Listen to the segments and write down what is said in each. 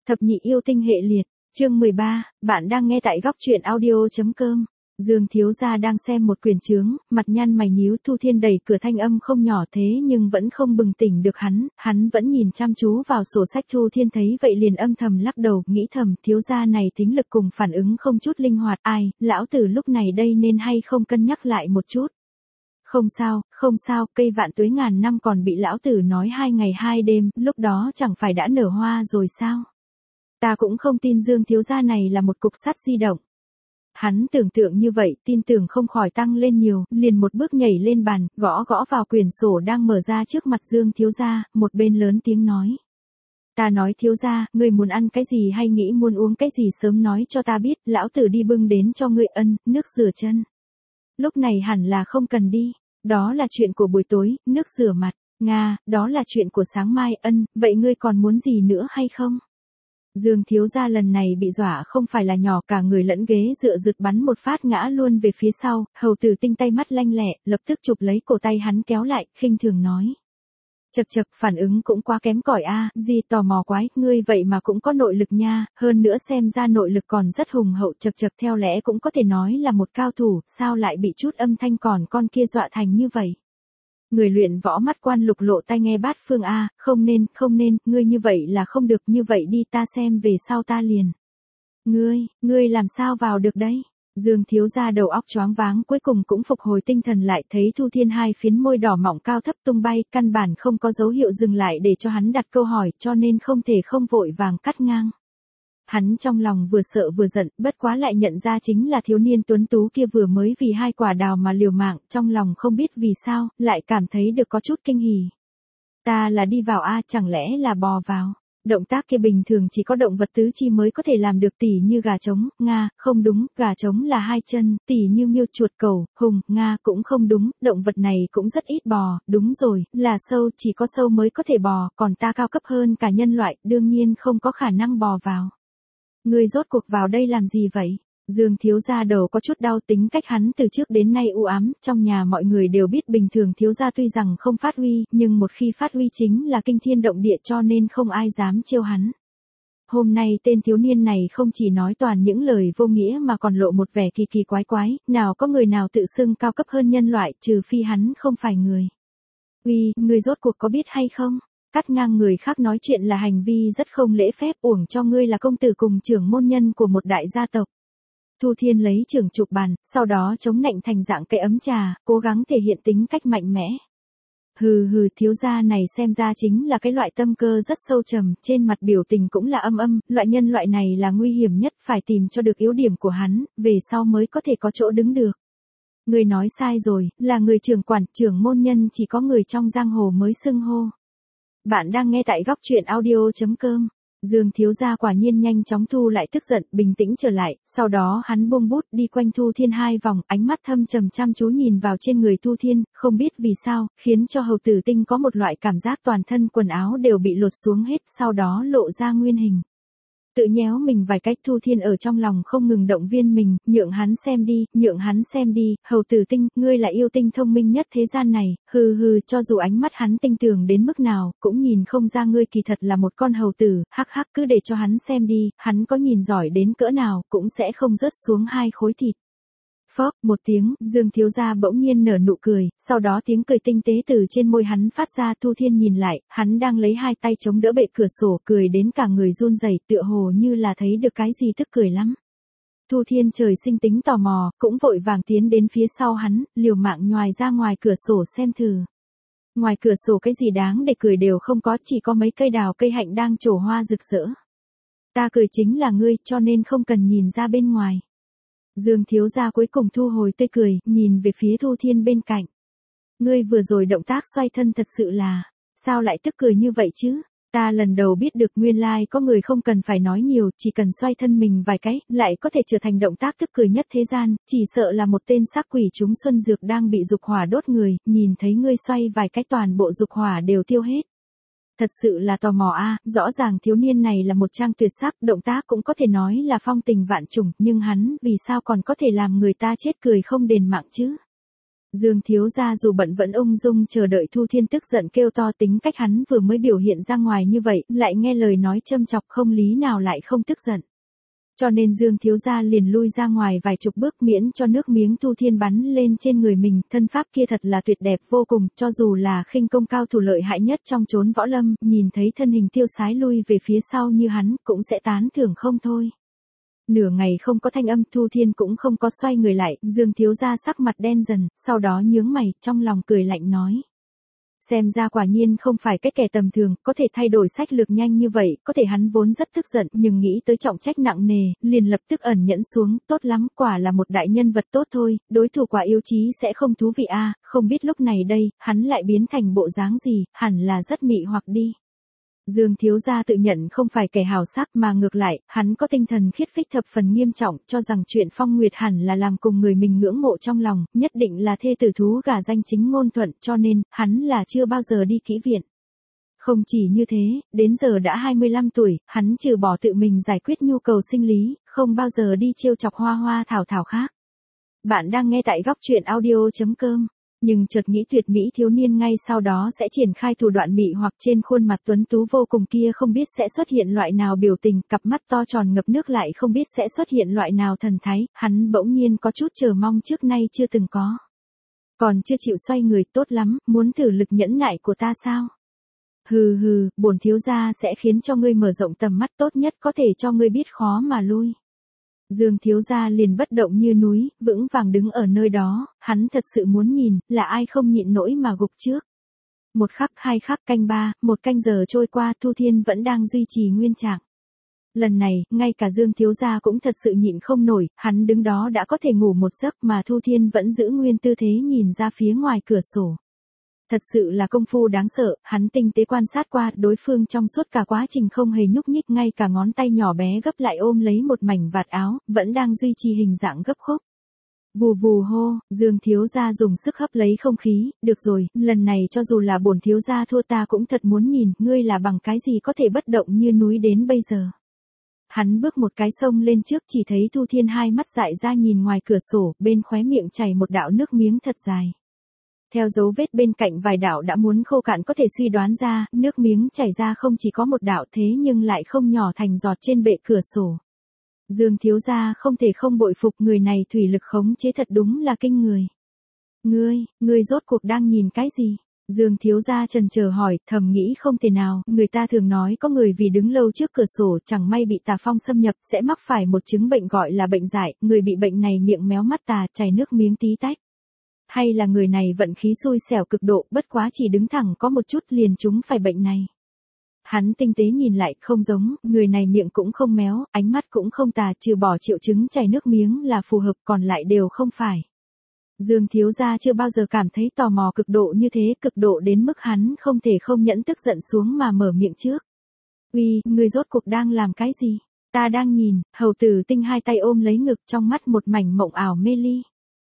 Thập nhị yêu tinh hệ liệt, chương 13, bạn đang nghe tại góc truyện audio.com. Dương thiếu gia đang xem một quyển chướng, mặt nhăn mày nhíu. Thu Thiên đẩy cửa, thanh âm không nhỏ thế nhưng vẫn không bừng tỉnh được hắn vẫn nhìn chăm chú vào sổ sách. Thu Thiên thấy vậy liền âm thầm lắc đầu, nghĩ thầm, thiếu gia này tính lực cùng phản ứng không chút linh hoạt, lão tử lúc này đây nên hay không cân nhắc lại một chút. Không sao, cây vạn tuế ngàn năm còn bị lão tử nói 2 ngày 2 đêm, lúc đó chẳng phải đã nở hoa rồi sao? Ta cũng không tin Dương thiếu gia này là một cục sắt di động. Hắn tưởng tượng như vậy, tin tưởng không khỏi tăng lên nhiều, liền một bước nhảy lên bàn, gõ vào quyển sổ đang mở ra trước mặt Dương thiếu gia, một bên lớn tiếng nói. Ta nói thiếu gia, ngươi muốn ăn cái gì hay nghĩ muốn uống cái gì sớm nói cho ta biết, lão tử đi bưng đến cho ngươi. Nước rửa chân. Lúc này hẳn là không cần đi, đó là chuyện của buổi tối, nước rửa mặt, đó là chuyện của sáng mai. Vậy ngươi còn muốn gì nữa hay không? Dương thiếu gia lần này bị dọa không phải là nhỏ, cả người lẫn ghế dựa rực bắn một phát ngã luôn về phía sau. Hầu Tử Tinh tay mắt lanh lẹ, lập tức chụp lấy cổ tay hắn kéo lại, khinh thường nói. Chậc, phản ứng cũng quá kém cỏi a, gì tò mò quái, ngươi vậy mà cũng có nội lực nha, hơn nữa xem ra nội lực còn rất hùng hậu. Chậc, theo lẽ cũng có thể nói là một cao thủ, sao lại bị chút âm thanh còn con kia dọa thành như vậy? Người luyện võ mắt quan lục lộ tai nghe bát phương a, không nên, ngươi như vậy là không được, như vậy đi ta xem về sau ta liền. Ngươi làm sao vào được đấy? Dương thiếu gia đầu óc choáng váng, cuối cùng cũng phục hồi tinh thần lại, thấy Thu Thiên hai phiến môi đỏ mọng cao thấp tung bay, căn bản không có dấu hiệu dừng lại để cho hắn đặt câu hỏi, cho nên không thể không vội vàng cắt ngang. Hắn trong lòng vừa sợ vừa giận, bất quá lại nhận ra chính là thiếu niên tuấn tú kia vừa mới vì 2 quả đào mà liều mạng, trong lòng không biết vì sao, lại cảm thấy được có chút kinh hỉ. Ta là đi vào chẳng lẽ là bò vào? Động tác kia bình thường chỉ có động vật tứ chi mới có thể làm được, tỉ như gà trống, không đúng, gà trống là 2 chân, tỉ như miêu, chuột, cẩu, hùng, cũng không đúng, động vật này cũng rất ít bò, đúng rồi, là sâu, chỉ có sâu mới có thể bò, còn ta cao cấp hơn cả nhân loại, đương nhiên không có khả năng bò vào. Ngươi rốt cuộc vào đây làm gì vậy? Dương thiếu gia đầu có chút đau, tính cách hắn từ trước đến nay u ám, trong nhà mọi người đều biết bình thường thiếu gia tuy rằng không phát huy, nhưng một khi phát huy chính là kinh thiên động địa, cho nên không ai dám trêu hắn. Hôm nay tên thiếu niên này không chỉ nói toàn những lời vô nghĩa mà còn lộ một vẻ kỳ quái, nào có người nào tự xưng cao cấp hơn nhân loại, trừ phi hắn không phải người. Ngươi rốt cuộc có biết hay không? Cắt ngang người khác nói chuyện là hành vi rất không lễ phép, uổng cho ngươi là công tử cùng trưởng môn nhân của một đại gia tộc. Thu Thiên lấy chưởng chụp bàn, sau đó chống nạnh thành dạng cây ấm trà, cố gắng thể hiện tính cách mạnh mẽ. Hừ, thiếu gia này xem ra chính là cái loại tâm cơ rất sâu trầm, trên mặt biểu tình cũng là âm, loại nhân loại này là nguy hiểm nhất, phải tìm cho được yếu điểm của hắn, về sau mới có thể có chỗ đứng được. Ngươi nói sai rồi, là người trưởng quản, trưởng môn nhân chỉ có người trong giang hồ mới xưng hô. Bạn đang nghe tại góc truyện audio.com. Dương thiếu gia quả nhiên nhanh chóng thu lại tức giận, bình tĩnh trở lại, sau đó hắn buông bút đi quanh Thu Thiên 2 vòng, ánh mắt thâm trầm chăm chú nhìn vào trên người Thu Thiên, không biết vì sao, khiến cho Hầu Tử Tinh có một loại cảm giác toàn thân quần áo đều bị lột xuống hết, sau đó lộ ra nguyên hình. Tự nhéo mình vài cách, Thu Thiên ở trong lòng không ngừng động viên mình, nhượng hắn xem đi, Hầu Tử Tinh, ngươi là yêu tinh thông minh nhất thế gian này, cho dù ánh mắt hắn tinh tường đến mức nào, cũng nhìn không ra ngươi kỳ thật là một con hầu tử, hắc, cứ để cho hắn xem đi, hắn có nhìn giỏi đến cỡ nào, cũng sẽ không rớt xuống 2 khối thịt. Phốc, một tiếng, Dương thiếu gia bỗng nhiên nở nụ cười, sau đó tiếng cười tinh tế từ trên môi hắn phát ra. Thu Thiên nhìn lại, hắn đang lấy 2 tay chống đỡ bệ cửa sổ, cười đến cả người run rẩy, tựa hồ như là thấy được cái gì tức cười lắm. Thu Thiên trời sinh tính tò mò, cũng vội vàng tiến đến phía sau hắn, liều mạng nhoài ra ngoài cửa sổ xem thử. Ngoài cửa sổ cái gì đáng để cười đều không có, chỉ có mấy cây đào cây hạnh đang trổ hoa rực rỡ. Ta cười chính là ngươi, cho nên không cần nhìn ra bên ngoài. Dương thiếu gia cuối cùng thu hồi tươi cười, nhìn về phía Thu Thiên bên cạnh. Ngươi vừa rồi động tác xoay thân thật sự là, sao lại tức cười như vậy chứ? Ta lần đầu biết được nguyên lai có người không cần phải nói nhiều, chỉ cần xoay thân mình vài cái, lại có thể trở thành động tác tức cười nhất thế gian, chỉ sợ là một tên xác quỷ chúng xuân dược đang bị dục hỏa đốt người, nhìn thấy ngươi xoay vài cái toàn bộ dục hỏa đều tiêu hết. Thật sự là tò mò rõ ràng thiếu niên này là một trang tuyệt sắc, động tác cũng có thể nói là phong tình vạn trùng, nhưng hắn vì sao còn có thể làm người ta chết cười không đền mạng chứ? Dương thiếu gia dù bận vẫn ung dung chờ đợi Thu Thiên tức giận kêu to, tính cách hắn vừa mới biểu hiện ra ngoài như vậy, lại nghe lời nói châm chọc không lý nào lại không tức giận. Cho nên Dương thiếu gia liền lui ra ngoài vài chục bước miễn cho nước miếng Thu Thiên bắn lên trên người mình, thân pháp kia thật là tuyệt đẹp vô cùng, cho dù là khinh công cao thủ lợi hại nhất trong chốn võ lâm, nhìn thấy thân hình tiêu sái lui về phía sau như hắn, cũng sẽ tán thưởng không thôi. Nửa ngày không có thanh âm, Thu Thiên cũng không có xoay người lại, Dương thiếu gia sắc mặt đen dần, sau đó nhướng mày, trong lòng cười lạnh nói. Xem ra quả nhiên không phải cái kẻ tầm thường, có thể thay đổi sách lược nhanh như vậy, có thể hắn vốn rất tức giận, nhưng nghĩ tới trọng trách nặng nề, liền lập tức ẩn nhẫn xuống, tốt lắm, quả là một đại nhân vật tốt thôi, đối thủ quả yếu chí sẽ không thú vị a, không biết lúc này đây, hắn lại biến thành bộ dáng gì, hẳn là rất mị hoặc đi. Dương thiếu gia tự nhận không phải kẻ hào sắc mà ngược lại, hắn có tinh thần khiết phích thập phần nghiêm trọng, cho rằng chuyện Phong Nguyệt hẳn là làm cùng người mình ngưỡng mộ trong lòng, nhất định là thê tử thú gả danh chính ngôn thuận, cho nên, hắn là chưa bao giờ đi kỹ viện. Không chỉ như thế, đến giờ đã 25 tuổi, hắn trừ bỏ tự mình giải quyết nhu cầu sinh lý, không bao giờ đi trêu chọc hoa hoa thảo thảo khác. Bạn đang nghe tại góc truyện audio.com. Nhưng chợt nghĩ tuyệt mỹ thiếu niên ngay sau đó sẽ triển khai thủ đoạn mị hoặc trên khuôn mặt tuấn tú vô cùng kia không biết sẽ xuất hiện loại nào biểu tình, cặp mắt to tròn ngập nước lại không biết sẽ xuất hiện loại nào thần thái, hắn bỗng nhiên có chút chờ mong trước nay chưa từng có. Còn chưa chịu xoay người, tốt lắm, muốn thử lực nhẫn nại của ta sao? Hừ hừ, bổn thiếu gia sẽ khiến cho ngươi mở rộng tầm mắt, tốt nhất có thể cho ngươi biết khó mà lui. Dương thiếu gia liền bất động như núi, vững vàng đứng ở nơi đó, hắn thật sự muốn nhìn, là ai không nhịn nổi mà gục trước. Một khắc, hai khắc, canh ba, một canh giờ trôi qua, Thu Thiên vẫn đang duy trì nguyên trạng. Lần này, ngay cả Dương thiếu gia cũng thật sự nhịn không nổi, hắn đứng đó đã có thể ngủ một giấc mà Thu Thiên vẫn giữ nguyên tư thế nhìn ra phía ngoài cửa sổ. Thật sự là công phu đáng sợ, hắn tinh tế quan sát qua, đối phương trong suốt cả quá trình không hề nhúc nhích, ngay cả ngón tay nhỏ bé gấp lại ôm lấy một mảnh vạt áo, vẫn đang duy trì hình dạng gấp khúc. Vù vù hô, Dương thiếu gia dùng sức hấp lấy không khí, được rồi, lần này cho dù là bổn thiếu gia thua ta cũng thật muốn nhìn, ngươi là bằng cái gì có thể bất động như núi đến bây giờ. Hắn bước một cái xông lên trước, chỉ thấy Thu Thiên hai mắt dại ra nhìn ngoài cửa sổ, bên khóe miệng chảy một đạo nước miếng thật dài. Theo dấu vết bên cạnh vài đạo đã muốn khô cạn có thể suy đoán ra, nước miếng chảy ra không chỉ có một đạo thế nhưng lại không nhỏ thành giọt trên bệ cửa sổ. Dương thiếu gia không thể không bội phục, người này thủy lực khống chế thật đúng là kinh người. Ngươi rốt cuộc đang nhìn cái gì? Dương thiếu gia chần chờ hỏi, thầm nghĩ không thể nào, người ta thường nói có người vì đứng lâu trước cửa sổ chẳng may bị tà phong xâm nhập sẽ mắc phải một chứng bệnh gọi là bệnh dại, người bị bệnh này miệng méo mắt tà chảy nước miếng tí tách. Hay là người này vận khí xui xẻo cực độ, bất quá chỉ đứng thẳng có một chút liền trúng phải bệnh này. Hắn tinh tế nhìn lại, không giống, người này miệng cũng không méo, ánh mắt cũng không tà, trừ bỏ triệu chứng chảy nước miếng là phù hợp, còn lại đều không phải. Dương thiếu gia chưa bao giờ cảm thấy tò mò cực độ như thế, cực độ đến mức hắn không thể không nhẫn tức giận xuống mà mở miệng trước. Uy, ngươi rốt cuộc đang làm cái gì? Ta đang nhìn, Hầu Tử Tinh hai tay ôm lấy ngực, trong mắt một mảnh mộng ảo mê ly.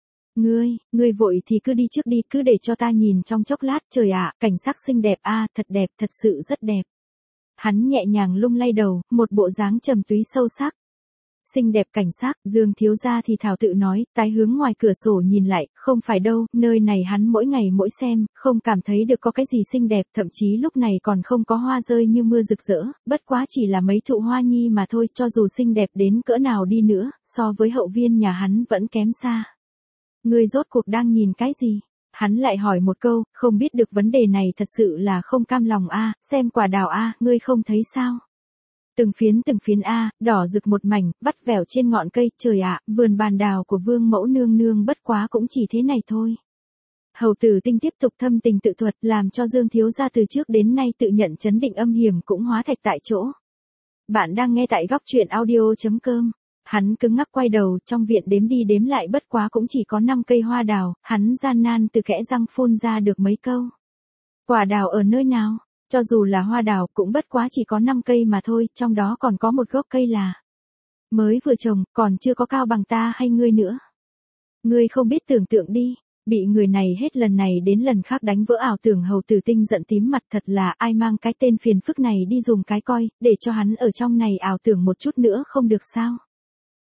Ngươi vội thì cứ đi trước đi, cứ để cho ta nhìn trong chốc lát, trời ạ, cảnh sắc xinh đẹp a, thật đẹp, thật sự rất đẹp. Hắn nhẹ nhàng lung lay đầu, một bộ dáng trầm túy sâu sắc. Xinh đẹp cảnh sắc, Dương thiếu gia thì thảo tự nói, tái hướng ngoài cửa sổ nhìn lại, không phải đâu, nơi này hắn mỗi ngày mỗi xem, không cảm thấy được có cái gì xinh đẹp, thậm chí lúc này còn không có hoa rơi như mưa rực rỡ, bất quá chỉ là mấy thụ hoa nhi mà thôi, cho dù xinh đẹp đến cỡ nào đi nữa, so với hậu viên nhà hắn vẫn kém xa. Ngươi rốt cuộc đang nhìn cái gì? Hắn lại hỏi một câu, không biết được vấn đề này thật sự là không cam lòng a, xem quả đào a, ngươi không thấy sao? Từng phiến a, đỏ rực một mảnh, vắt vẻo trên ngọn cây, trời ạ, vườn bàn đào của Vương mẫu nương nương bất quá cũng chỉ thế này thôi. Hầu Tử Tinh tiếp tục thâm tình tự thuật, làm cho Dương thiếu gia từ trước đến nay tự nhận chấn định âm hiểm cũng hóa thạch tại chỗ. Bạn đang nghe tại góc truyện audio.com. Hắn cứng ngắc quay đầu, trong viện đếm đi đếm lại bất quá cũng chỉ có 5 cây hoa đào, hắn gian nan từ kẽ răng phun ra được mấy câu. Quả đào ở nơi nào? Cho dù là hoa đào cũng bất quá chỉ có 5 cây mà thôi, trong đó còn có một gốc cây là mới vừa trồng, còn chưa có cao bằng ta hay ngươi nữa. Ngươi không biết tưởng tượng đi. Bị người này hết lần này đến lần khác đánh vỡ ảo tưởng, Hầu Tử Tinh giận tím mặt, thật là ai mang cái tên phiền phức này đi dùng cái coi, để cho hắn ở trong này ảo tưởng một chút nữa không được sao?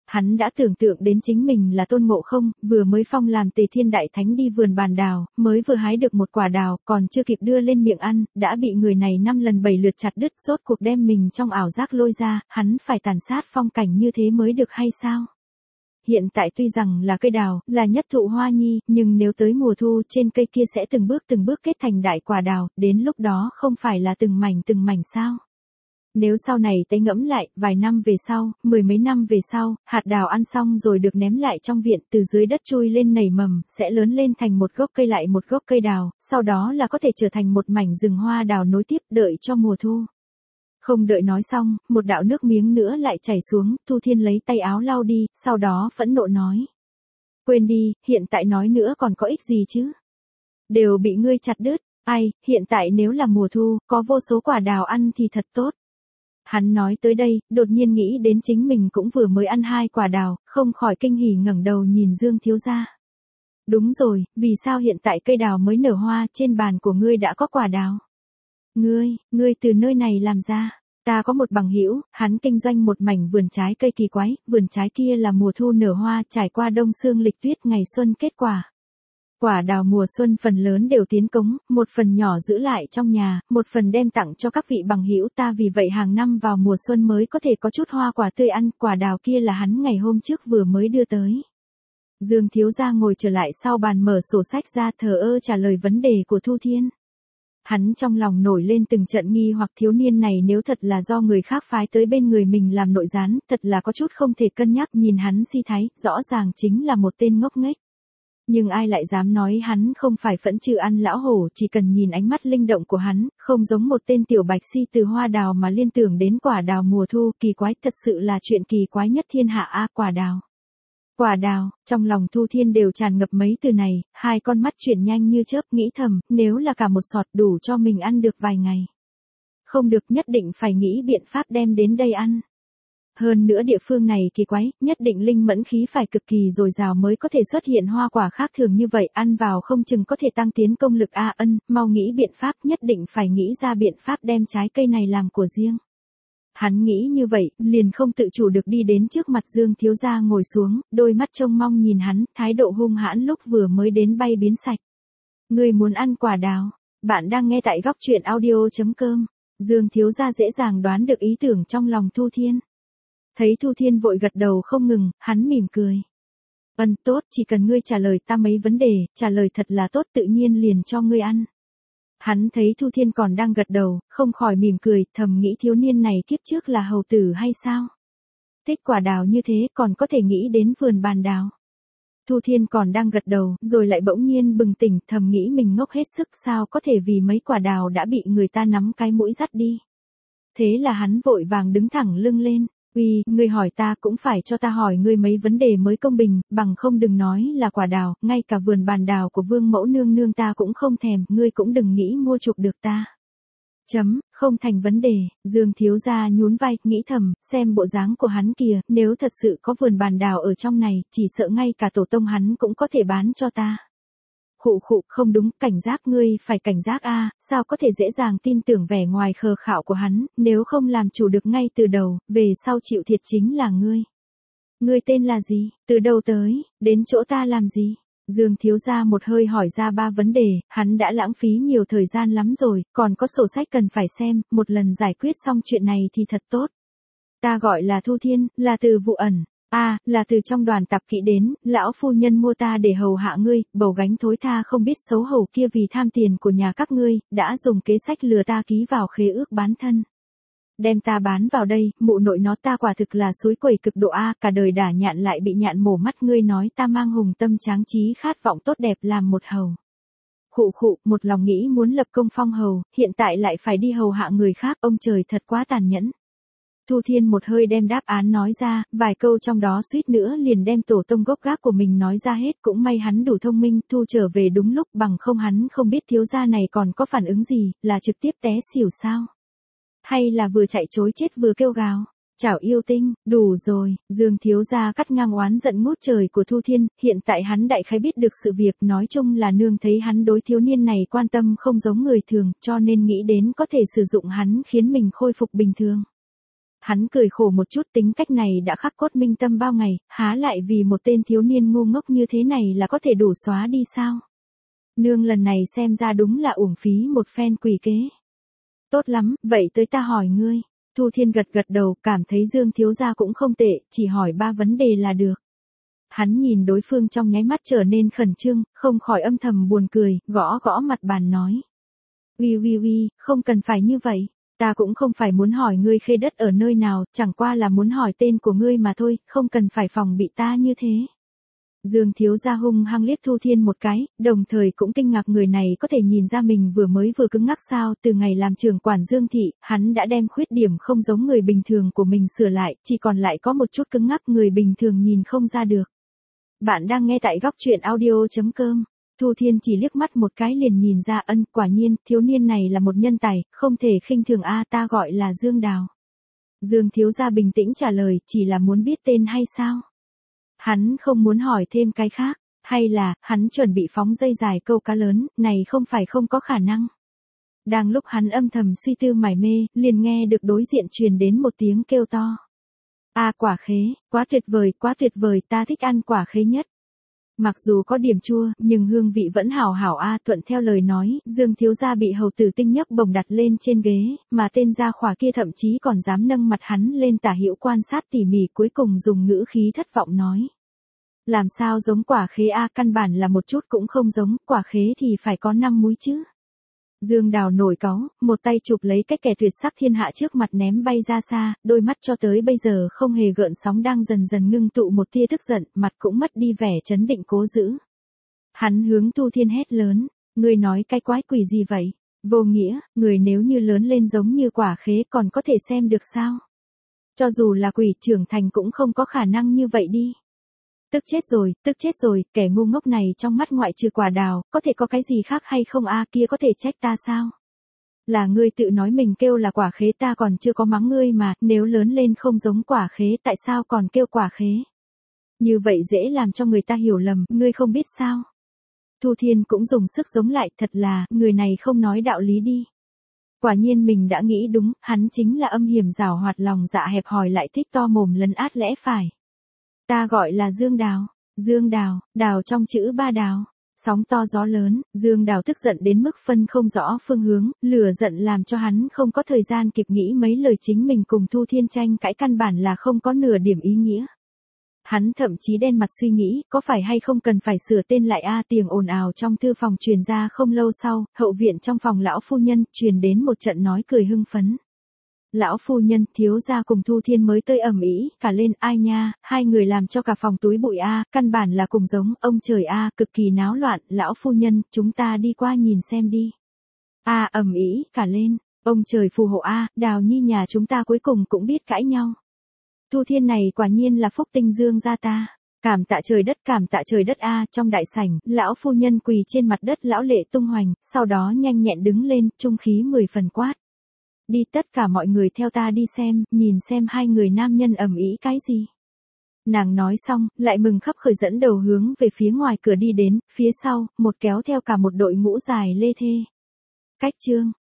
Hắn đã tưởng tượng đến chính mình là Tôn Ngộ Không, vừa mới phong làm Tề Thiên Đại Thánh đi vườn bàn đào, mới vừa hái được một quả đào, còn chưa kịp đưa lên miệng ăn, đã bị người này 5 lần 7 lượt chặt đứt, rốt cuộc đem mình trong ảo giác lôi ra, hắn phải tàn sát phong cảnh như thế mới được hay sao? Hiện tại tuy rằng là cây đào, là nhất thụ hoa nhi, nhưng nếu tới mùa thu trên cây kia sẽ từng bước kết thành đại quả đào, đến lúc đó không phải là từng mảnh sao? Nếu sau này tế ngẫm lại, vài năm về sau, 10 mấy năm về sau, hạt đào ăn xong rồi được ném lại trong viện, từ dưới đất chui lên nảy mầm, sẽ lớn lên thành một gốc cây lại một gốc cây đào, sau đó là có thể trở thành một mảnh rừng hoa đào nối tiếp, đợi cho mùa thu. Không đợi nói xong, một đạo nước miếng nữa lại chảy xuống, Thu Thiên lấy tay áo lau đi, sau đó phẫn nộ nói. Quên đi, hiện tại nói nữa còn có ích gì chứ? Đều bị ngươi chặt đứt, ai, hiện tại nếu là mùa thu, có vô số quả đào ăn thì thật tốt. Hắn nói tới đây, đột nhiên nghĩ đến chính mình cũng vừa mới ăn 2 quả đào, không khỏi kinh hỉ ngẩng đầu nhìn Dương thiếu gia. Đúng rồi, vì sao hiện tại cây đào mới nở hoa, trên bàn của ngươi đã có quả đào? Ngươi từ nơi này làm ra? Ta có một bằng hữu, hắn kinh doanh một mảnh vườn trái cây kỳ quái, vườn trái kia là mùa thu nở hoa, trải qua đông sương lịch tuyết ngày xuân kết quả. Quả đào mùa xuân phần lớn đều tiến cống, một phần nhỏ giữ lại trong nhà, một phần đem tặng cho các vị bằng hữu ta, vì vậy hàng năm vào mùa xuân mới có thể có chút hoa quả tươi ăn, quả đào kia là hắn ngày hôm trước vừa mới đưa tới. Dương thiếu gia ngồi trở lại sau bàn mở sổ sách ra, thờ ơ trả lời vấn đề của Thu Thiên. Hắn trong lòng nổi lên từng trận nghi hoặc, thiếu niên này nếu thật là do người khác phái tới bên người mình làm nội gián, thật là có chút không thể cân nhắc, nhìn hắn si thái, rõ ràng chính là một tên ngốc nghếch. Nhưng ai lại dám nói hắn không phải phẫn trừ ăn lão hổ, chỉ cần nhìn ánh mắt linh động của hắn, không giống một tên tiểu bạch si từ hoa đào mà liên tưởng đến quả đào mùa thu, kỳ quái, thật sự là chuyện kỳ quái nhất thiên hạ a, quả đào. Quả đào, trong lòng Thu Thiên đều tràn ngập mấy từ này, hai con mắt chuyển nhanh như chớp, nghĩ thầm, nếu là cả một sọt đủ cho mình ăn được vài ngày. Không được, nhất định phải nghĩ biện pháp đem đến đây ăn. Hơn nữa địa phương này kỳ quái, nhất định linh mẫn khí phải cực kỳ dồi dào mới có thể xuất hiện hoa quả khác thường như vậy, ăn vào không chừng có thể tăng tiến công lực a. Mau nghĩ biện pháp, nhất định phải nghĩ ra biện pháp đem trái cây này làm của riêng. Hắn nghĩ như vậy, liền không tự chủ được đi đến trước mặt Dương thiếu gia ngồi xuống, đôi mắt trông mong nhìn hắn, thái độ hung hãn lúc vừa mới đến bay biến sạch. Ngươi muốn ăn quả đào? Bạn đang nghe tại góc truyện audio.com. Dương thiếu gia dễ dàng đoán được ý tưởng trong lòng Thu Thiên. Thấy Thu Thiên vội gật đầu không ngừng, hắn mỉm cười. Tốt, chỉ cần ngươi trả lời ta mấy vấn đề, trả lời thật là tốt, tự nhiên liền cho ngươi ăn. Hắn thấy Thu Thiên còn đang gật đầu, không khỏi mỉm cười, thầm nghĩ thiếu niên này kiếp trước là hầu tử hay sao? Thích quả đào như thế còn có thể nghĩ đến vườn bàn đào. Thu Thiên còn đang gật đầu, rồi lại bỗng nhiên bừng tỉnh, thầm nghĩ mình ngốc hết sức, sao có thể vì mấy quả đào đã bị người ta nắm cái mũi dắt đi. Thế là hắn vội vàng đứng thẳng lưng lên. Ngươi hỏi ta cũng phải cho ta hỏi ngươi mấy vấn đề mới công bình, bằng không đừng nói là quả đào, ngay cả vườn bàn đào của Vương mẫu nương nương ta cũng không thèm, ngươi cũng đừng nghĩ mua chuộc được ta. Không thành vấn đề, Dương thiếu gia nhún vai, nghĩ thầm, xem bộ dáng của hắn kìa, nếu thật sự có vườn bàn đào ở trong này, chỉ sợ ngay cả tổ tông hắn cũng có thể bán cho ta. Khụ, không đúng, cảnh giác, ngươi phải cảnh giác a, sao có thể dễ dàng tin tưởng vẻ ngoài khờ khạo của hắn, nếu không làm chủ được ngay từ đầu, về sau chịu thiệt chính là ngươi. Ngươi tên là gì, từ đâu tới, đến chỗ ta làm gì? Dương thiếu gia một hơi hỏi ra 3 vấn đề, hắn đã lãng phí nhiều thời gian lắm rồi, còn có sổ sách cần phải xem, một lần giải quyết xong chuyện này thì thật tốt. Ta gọi là Thu Thiên, là từ Vụ Ẩn. Là từ trong đoàn tạp kỵ đến, lão phu nhân mua ta để hầu hạ ngươi, bầu gánh thối tha không biết xấu hổ kia vì tham tiền của nhà các ngươi, đã dùng kế sách lừa ta ký vào khế ước bán thân. Đem ta bán vào đây, mụ nội nó, ta quả thực là suối quẩy cực độ a, cả đời đả nhạn lại bị nhạn mổ mắt, ngươi nói ta mang hùng tâm tráng trí khát vọng tốt đẹp làm một hầu. Khụ, một lòng nghĩ muốn lập công phong hầu, hiện tại lại phải đi hầu hạ người khác, ông trời thật quá tàn nhẫn. Thu Thiên một hơi đem đáp án nói ra, vài câu trong đó suýt nữa liền đem tổ tông gốc gác của mình nói ra hết, cũng may hắn đủ thông minh, thu trở về đúng lúc, bằng không hắn không biết thiếu gia này còn có phản ứng gì, là trực tiếp té xỉu sao? Hay là vừa chạy chối chết vừa kêu gào? Chảo yêu tinh, đủ rồi, Dương thiếu gia cắt ngang oán giận ngút trời của Thu Thiên, hiện tại hắn đại khái biết được sự việc, nói chung là nương thấy hắn đối thiếu niên này quan tâm không giống người thường, cho nên nghĩ đến có thể sử dụng hắn khiến mình khôi phục bình thường. Hắn cười khổ một chút, tính cách này đã khắc cốt minh tâm bao ngày, há lại vì một tên thiếu niên ngu ngốc như thế này là có thể đủ xóa đi sao? Nương lần này xem ra đúng là uổng phí một phen quỷ kế. Tốt lắm, vậy tới ta hỏi ngươi. Thu Thiên gật gật đầu, cảm thấy Dương thiếu gia cũng không tệ, chỉ hỏi 3 vấn đề là được. Hắn nhìn đối phương trong nháy mắt trở nên khẩn trương, không khỏi âm thầm buồn cười, gõ gõ mặt bàn nói. Uy, không cần phải như vậy. Ta cũng không phải muốn hỏi ngươi khê đất ở nơi nào, chẳng qua là muốn hỏi tên của ngươi mà thôi, không cần phải phòng bị ta như thế. Dương thiếu gia hung hăng liếc Thu Thiên một cái, đồng thời cũng kinh ngạc người này có thể nhìn ra mình vừa cứng ngắc sao. Từ ngày làm trưởng quản Dương thị, hắn đã đem khuyết điểm không giống người bình thường của mình sửa lại, chỉ còn lại có một chút cứng ngắc người bình thường nhìn không ra được. Bạn đang nghe tại góc truyện audio.com. Thu Thiên chỉ liếc mắt một cái liền nhìn ra, quả nhiên, thiếu niên này là một nhân tài, không thể khinh thường ta gọi là Dương Đào. Dương thiếu gia bình tĩnh trả lời, chỉ là muốn biết tên hay sao? Hắn không muốn hỏi thêm cái khác, hay là, hắn chuẩn bị phóng dây dài câu cá lớn, này không phải không có khả năng. Đang lúc hắn âm thầm suy tư mải mê, liền nghe được đối diện truyền đến một tiếng kêu to. Quả khế, quá tuyệt vời, ta thích ăn quả khế nhất. Mặc dù có điểm chua, nhưng hương vị vẫn hảo hảo thuận theo lời nói, Dương thiếu gia bị hầu tử tinh nhấc bổng đặt lên trên ghế, mà tên gia khỏa kia thậm chí còn dám nâng mặt hắn lên tả hữu quan sát tỉ mỉ, cuối cùng dùng ngữ khí thất vọng nói. Làm sao giống quả khế căn bản là một chút cũng không giống, quả khế thì phải có 5 múi chứ. Dương Đào nổi cáu, một tay chụp lấy cái kẻ tuyệt sắc thiên hạ trước mặt ném bay ra xa, đôi mắt cho tới bây giờ không hề gợn sóng đang dần dần ngưng tụ một tia tức giận, mặt cũng mất đi vẻ chấn định cố giữ. Hắn hướng Thu Thiên hét lớn, ngươi nói cái quái quỷ gì vậy? Vô nghĩa, người nếu như lớn lên giống như quả khế còn có thể xem được sao? Cho dù là quỷ trưởng thành cũng không có khả năng như vậy đi. Tức chết rồi, kẻ ngu ngốc này trong mắt ngoại trừ quả đào, có thể có cái gì khác hay không kia có thể trách ta sao? Là ngươi tự nói mình kêu là quả khế, ta còn chưa có mắng ngươi mà, nếu lớn lên không giống quả khế tại sao còn kêu quả khế? Như vậy dễ làm cho người ta hiểu lầm, ngươi không biết sao? Thu Thiên cũng dùng sức giống lại, thật là, người này không nói đạo lý đi. Quả nhiên mình đã nghĩ đúng, hắn chính là âm hiểm giảo hoạt lòng dạ hẹp hòi lại thích to mồm lấn át lẽ phải. Ta gọi là Dương Đào, đào trong chữ 3 đào. Sóng to gió lớn, Dương Đào tức giận đến mức phân không rõ phương hướng, lửa giận làm cho hắn không có thời gian kịp nghĩ mấy lời chính mình cùng Thu Thiên tranh cãi căn bản là không có nửa điểm ý nghĩa. Hắn thậm chí đen mặt suy nghĩ, có phải hay không cần phải sửa tên lại tiếng ồn ào trong thư phòng truyền ra không lâu sau, hậu viện trong phòng lão phu nhân truyền đến một trận nói cười hưng phấn. Lão phu nhân, thiếu gia cùng Thu Thiên mới tới ầm ĩ cả lên, ai nha, hai người làm cho cả phòng túi bụi căn bản là cùng giống, ông trời cực kỳ náo loạn, lão phu nhân, chúng ta đi qua nhìn xem đi. Ầm ĩ cả lên, ông trời phù hộ Đào nhi nhà chúng ta cuối cùng cũng biết cãi nhau. Thu Thiên này quả nhiên là phúc tinh Dương gia ta. Cảm tạ trời đất trong đại sảnh, lão phu nhân quỳ trên mặt đất lão lệ tung hoành, sau đó nhanh nhẹn đứng lên, trung khí 10 phần quát. Đi tất cả mọi người theo ta đi xem, nhìn xem hai người nam nhân ầm ĩ cái gì. Nàng nói xong, lại mừng khắp khởi dẫn đầu hướng về phía ngoài cửa đi đến, phía sau, một kéo theo cả một đội ngũ dài lê thê. Cách chương.